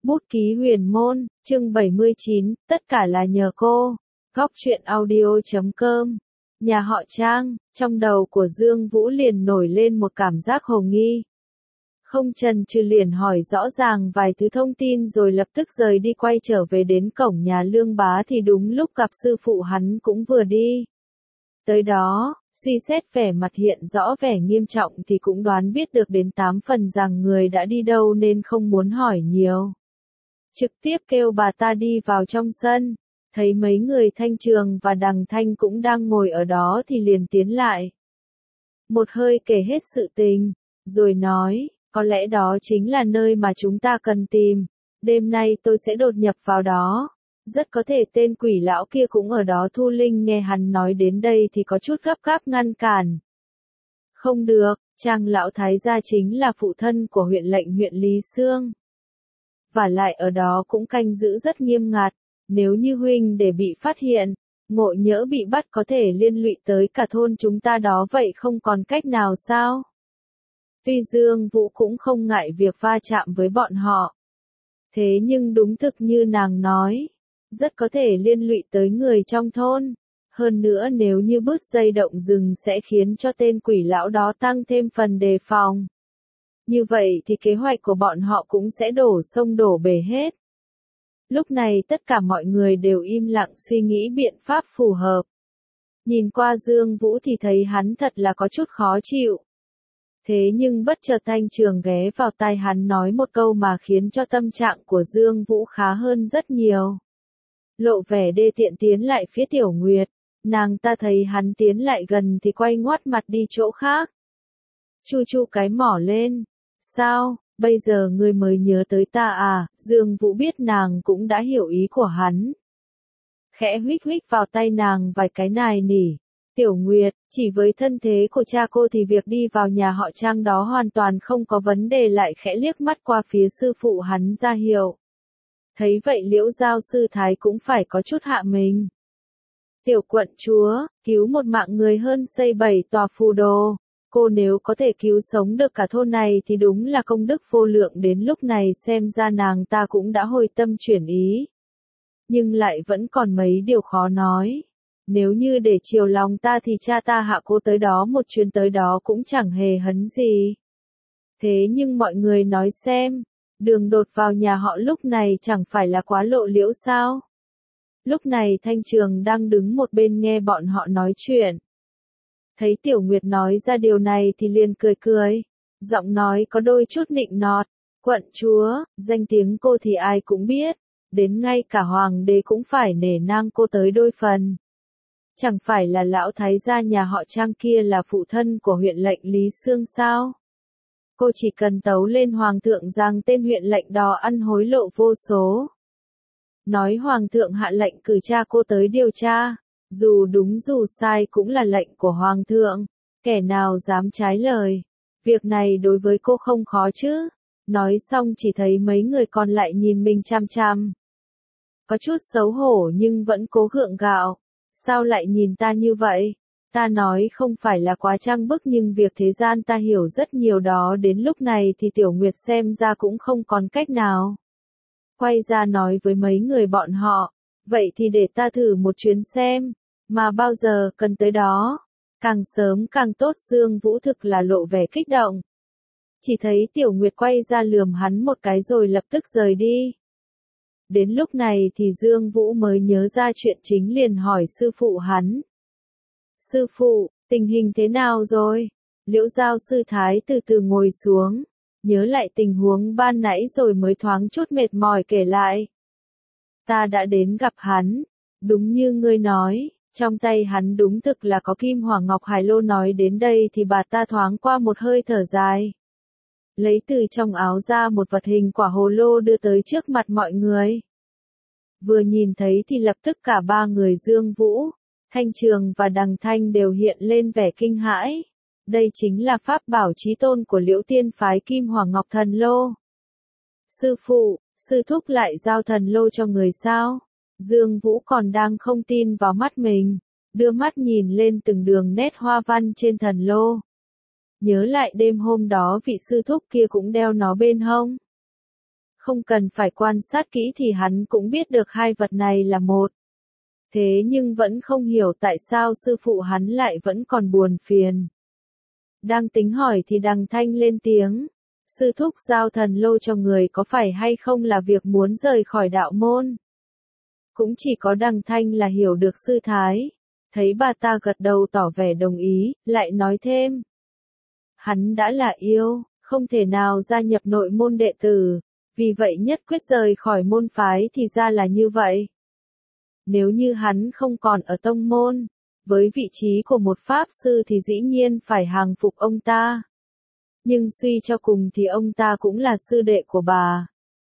Bút ký huyền môn, chương 79, tất cả là nhờ cô. Góc truyện audio.com. Nhà họ Trang, trong đầu của Dương Vũ liền nổi lên một cảm giác hồ nghi. Không chần chừ liền hỏi rõ ràng vài thứ thông tin rồi lập tức rời đi, quay trở về đến cổng nhà Lương Bá thì đúng lúc gặp sư phụ hắn cũng vừa đi. Tới đó, suy xét vẻ mặt hiện rõ vẻ nghiêm trọng thì cũng đoán biết được đến 8 phần rằng người đã đi đâu nên không muốn hỏi nhiều. Trực tiếp kêu bà ta đi vào trong sân, thấy mấy người Thanh Trường và Đằng Thanh cũng đang ngồi ở đó thì liền tiến lại. Một hơi kể hết sự tình, rồi nói, có lẽ đó chính là nơi mà chúng ta cần tìm, đêm nay tôi sẽ đột nhập vào đó. Rất có thể tên quỷ lão kia cũng ở đó. Thu Linh nghe hắn nói đến đây thì có chút gấp gáp ngăn cản. Không được, Trang lão thái gia chính là phụ thân của huyện lệnh huyện Lý Xương. Và lại ở đó cũng canh giữ rất nghiêm ngặt, nếu như huynh để bị phát hiện, ngộ nhỡ bị bắt có thể liên lụy tới cả thôn chúng ta đó, vậy không còn cách nào sao? Tuy Dương Vũ cũng không ngại việc va chạm với bọn họ. Thế nhưng đúng thực như nàng nói, rất có thể liên lụy tới người trong thôn. Hơn nữa nếu như bứt dây động rừng sẽ khiến cho tên quỷ lão đó tăng thêm phần đề phòng. Như vậy thì kế hoạch của bọn họ cũng sẽ đổ sông đổ bể hết. Lúc này tất cả mọi người đều im lặng suy nghĩ biện pháp phù hợp. Nhìn qua Dương Vũ thì thấy hắn thật là có chút khó chịu. Thế nhưng bất chợt Thanh Trường ghé vào tai hắn nói một câu mà khiến cho tâm trạng của Dương Vũ khá hơn rất nhiều. Lộ vẻ đê tiện tiến lại phía Tiểu Nguyệt, nàng ta thấy hắn tiến lại gần thì quay ngoắt mặt đi chỗ khác. Chu chu cái mỏ lên, sao, bây giờ ngươi mới nhớ tới ta à? Dương Vũ biết nàng cũng đã hiểu ý của hắn. Khẽ huých huých vào tay nàng vài cái nài nỉ. Tiểu Nguyệt, chỉ với thân thế của cha cô thì việc đi vào nhà họ Trang đó hoàn toàn không có vấn đề, lại khẽ liếc mắt qua phía sư phụ hắn ra hiệu. Thấy vậy Liễu Giao sư thái cũng phải có chút hạ mình. Tiểu quận chúa, cứu một mạng người hơn xây 7 tòa phù đồ. Cô nếu có thể cứu sống được cả thôn này thì đúng là công đức vô lượng, đến lúc này xem ra nàng ta cũng đã hồi tâm chuyển ý. Nhưng lại vẫn còn mấy điều khó nói. Nếu như để chiều lòng ta thì cha ta hạ cô tới đó một chuyến tới đó cũng chẳng hề hấn gì. Thế nhưng mọi người nói xem, đường đột vào nhà họ lúc này chẳng phải là quá lộ liễu sao? Lúc này Thanh Trường đang đứng một bên nghe bọn họ nói chuyện. Thấy Tiểu Nguyệt nói ra điều này thì liền cười cười, giọng nói có đôi chút nịnh nọt. Quận chúa, danh tiếng cô thì ai cũng biết, đến ngay cả hoàng đế cũng phải nể nang cô tới đôi phần. Chẳng phải là lão thái gia nhà họ Trang kia là phụ thân của huyện lệnh Lý Xương sao? Cô chỉ cần tấu lên hoàng thượng rằng tên huyện lệnh đó ăn hối lộ vô số. Nói hoàng thượng hạ lệnh cử cha cô tới điều tra, dù đúng dù sai cũng là lệnh của hoàng thượng, kẻ nào dám trái lời. Việc này đối với cô không khó chứ? Nói xong chỉ thấy mấy người còn lại nhìn mình chăm chăm. Có chút xấu hổ nhưng vẫn cố gượng gạo. Sao lại nhìn ta như vậy? Ta nói không phải là quá trang bức nhưng việc thế gian ta hiểu rất nhiều đó. Đến lúc này thì Tiểu Nguyệt xem ra cũng không còn cách nào. Quay ra nói với mấy người bọn họ, vậy thì để ta thử một chuyến xem, mà bao giờ cần tới đó, càng sớm càng tốt. Dương Vũ thực là lộ vẻ kích động. Chỉ thấy Tiểu Nguyệt quay ra lườm hắn một cái rồi lập tức rời đi. Đến lúc này thì Dương Vũ mới nhớ ra chuyện chính, liền hỏi sư phụ hắn. Sư phụ, tình hình thế nào rồi? Liễu Giao sư thái từ từ ngồi xuống, nhớ lại tình huống ban nãy rồi mới thoáng chút mệt mỏi kể lại. Ta đã đến gặp hắn, đúng như ngươi nói, trong tay hắn đúng thực là có kim hoàng ngọc hải lô. Nói đến đây thì bà ta thoáng qua một hơi thở dài. Lấy từ trong áo ra một vật hình quả hồ lô đưa tới trước mặt mọi người. Vừa nhìn thấy thì lập tức cả ba người Dương Vũ, Thanh Trường và Đằng Thanh đều hiện lên vẻ kinh hãi. Đây chính là pháp bảo chí tôn của Liễu Tiên phái Kim Hoàng Ngọc Thần Lô. Sư phụ, sư thúc lại giao thần lô cho người sao? Dương Vũ còn đang không tin vào mắt mình, đưa mắt nhìn lên từng đường nét hoa văn trên thần lô. Nhớ lại đêm hôm đó vị sư thúc kia cũng đeo nó bên hông. Không cần phải quan sát kỹ thì hắn cũng biết được hai vật này là một. Thế nhưng vẫn không hiểu tại sao sư phụ hắn lại vẫn còn buồn phiền. Đang tính hỏi thì Đằng Thanh lên tiếng. Sư thúc giao thần lô cho người có phải hay không là việc muốn rời khỏi đạo môn? Cũng chỉ có Đằng Thanh là hiểu được sư thái. Thấy bà ta gật đầu tỏ vẻ đồng ý, lại nói thêm. Hắn đã là yêu, không thể nào gia nhập nội môn đệ tử, vì vậy nhất quyết rời khỏi môn phái thì ra là như vậy. Nếu như hắn không còn ở tông môn, với vị trí của một pháp sư thì dĩ nhiên phải hàng phục ông ta. Nhưng suy cho cùng thì ông ta cũng là sư đệ của bà.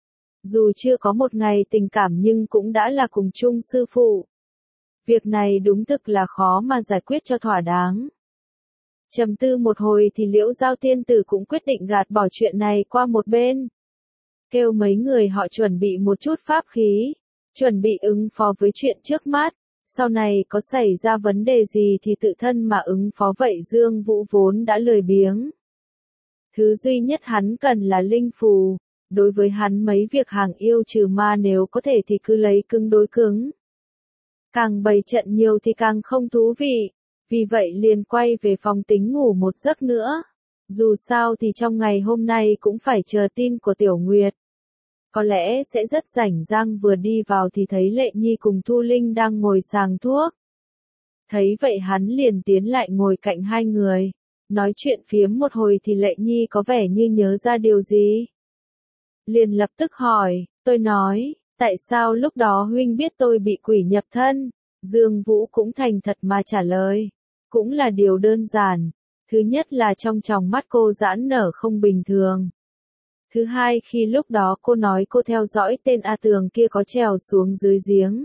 Dù chưa có một ngày tình cảm nhưng cũng đã là cùng chung sư phụ. Việc này đúng thực là khó mà giải quyết cho thỏa đáng. Trầm tư một hồi thì Liễu Giao tiên tử cũng quyết định gạt bỏ chuyện này qua một bên. Kêu mấy người họ chuẩn bị một chút pháp khí, chuẩn bị ứng phó với chuyện trước mắt. Sau này có xảy ra vấn đề gì thì tự thân mà ứng phó vậy. Dương Vũ vốn đã lười biếng. Thứ duy nhất hắn cần là linh phù. Đối với hắn mấy việc hàng yêu trừ ma nếu có thể thì cứ lấy cứng đối cứng. Càng bày trận nhiều thì càng không thú vị. Vì vậy liền quay về phòng tính ngủ một giấc nữa. Dù sao thì trong ngày hôm nay cũng phải chờ tin của Tiểu Nguyệt. Có lẽ sẽ rất rảnh rang, vừa đi vào thì thấy Lệ Nhi cùng Thu Linh đang ngồi sàng thuốc. Thấy vậy hắn liền tiến lại ngồi cạnh hai người. Nói chuyện phiếm một hồi thì Lệ Nhi có vẻ như nhớ ra điều gì. Liền lập tức hỏi, tôi nói, tại sao lúc đó huynh biết tôi bị quỷ nhập thân? Dương Vũ cũng thành thật mà trả lời. Cũng là điều đơn giản. Thứ nhất là trong tròng mắt cô giãn nở không bình thường. Thứ hai khi lúc đó cô nói cô theo dõi tên A Tường kia có trèo xuống dưới giếng.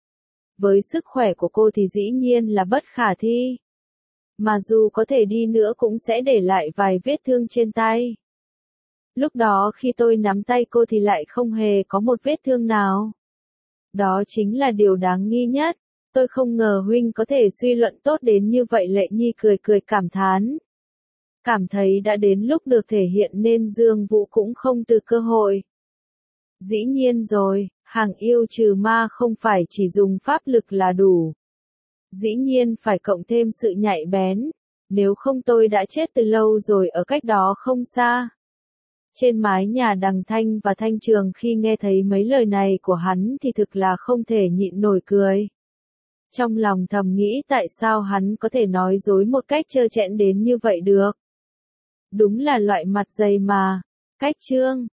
Với sức khỏe của cô thì dĩ nhiên là bất khả thi. Mà dù có thể đi nữa cũng sẽ để lại vài vết thương trên tay. Lúc đó khi tôi nắm tay cô thì lại không hề có một vết thương nào. Đó chính là điều đáng nghi nhất. Tôi không ngờ huynh có thể suy luận tốt đến như vậy. Lệ Nhi cười cười cảm thán. Cảm thấy đã đến lúc được thể hiện nên Dương Vũ cũng không từ cơ hội. Dĩ nhiên rồi, hàng yêu trừ ma không phải chỉ dùng pháp lực là đủ. Dĩ nhiên phải cộng thêm sự nhạy bén. Nếu không tôi đã chết từ lâu rồi ở cách đó không xa. Trên mái nhà Đằng Thanh và Thanh Trường khi nghe thấy mấy lời này của hắn thì thực là không thể nhịn nổi cười. Trong lòng thầm nghĩ tại sao hắn có thể nói dối một cách trơ trẽn đến như vậy được. Đúng là loại mặt dày mà. Cách chương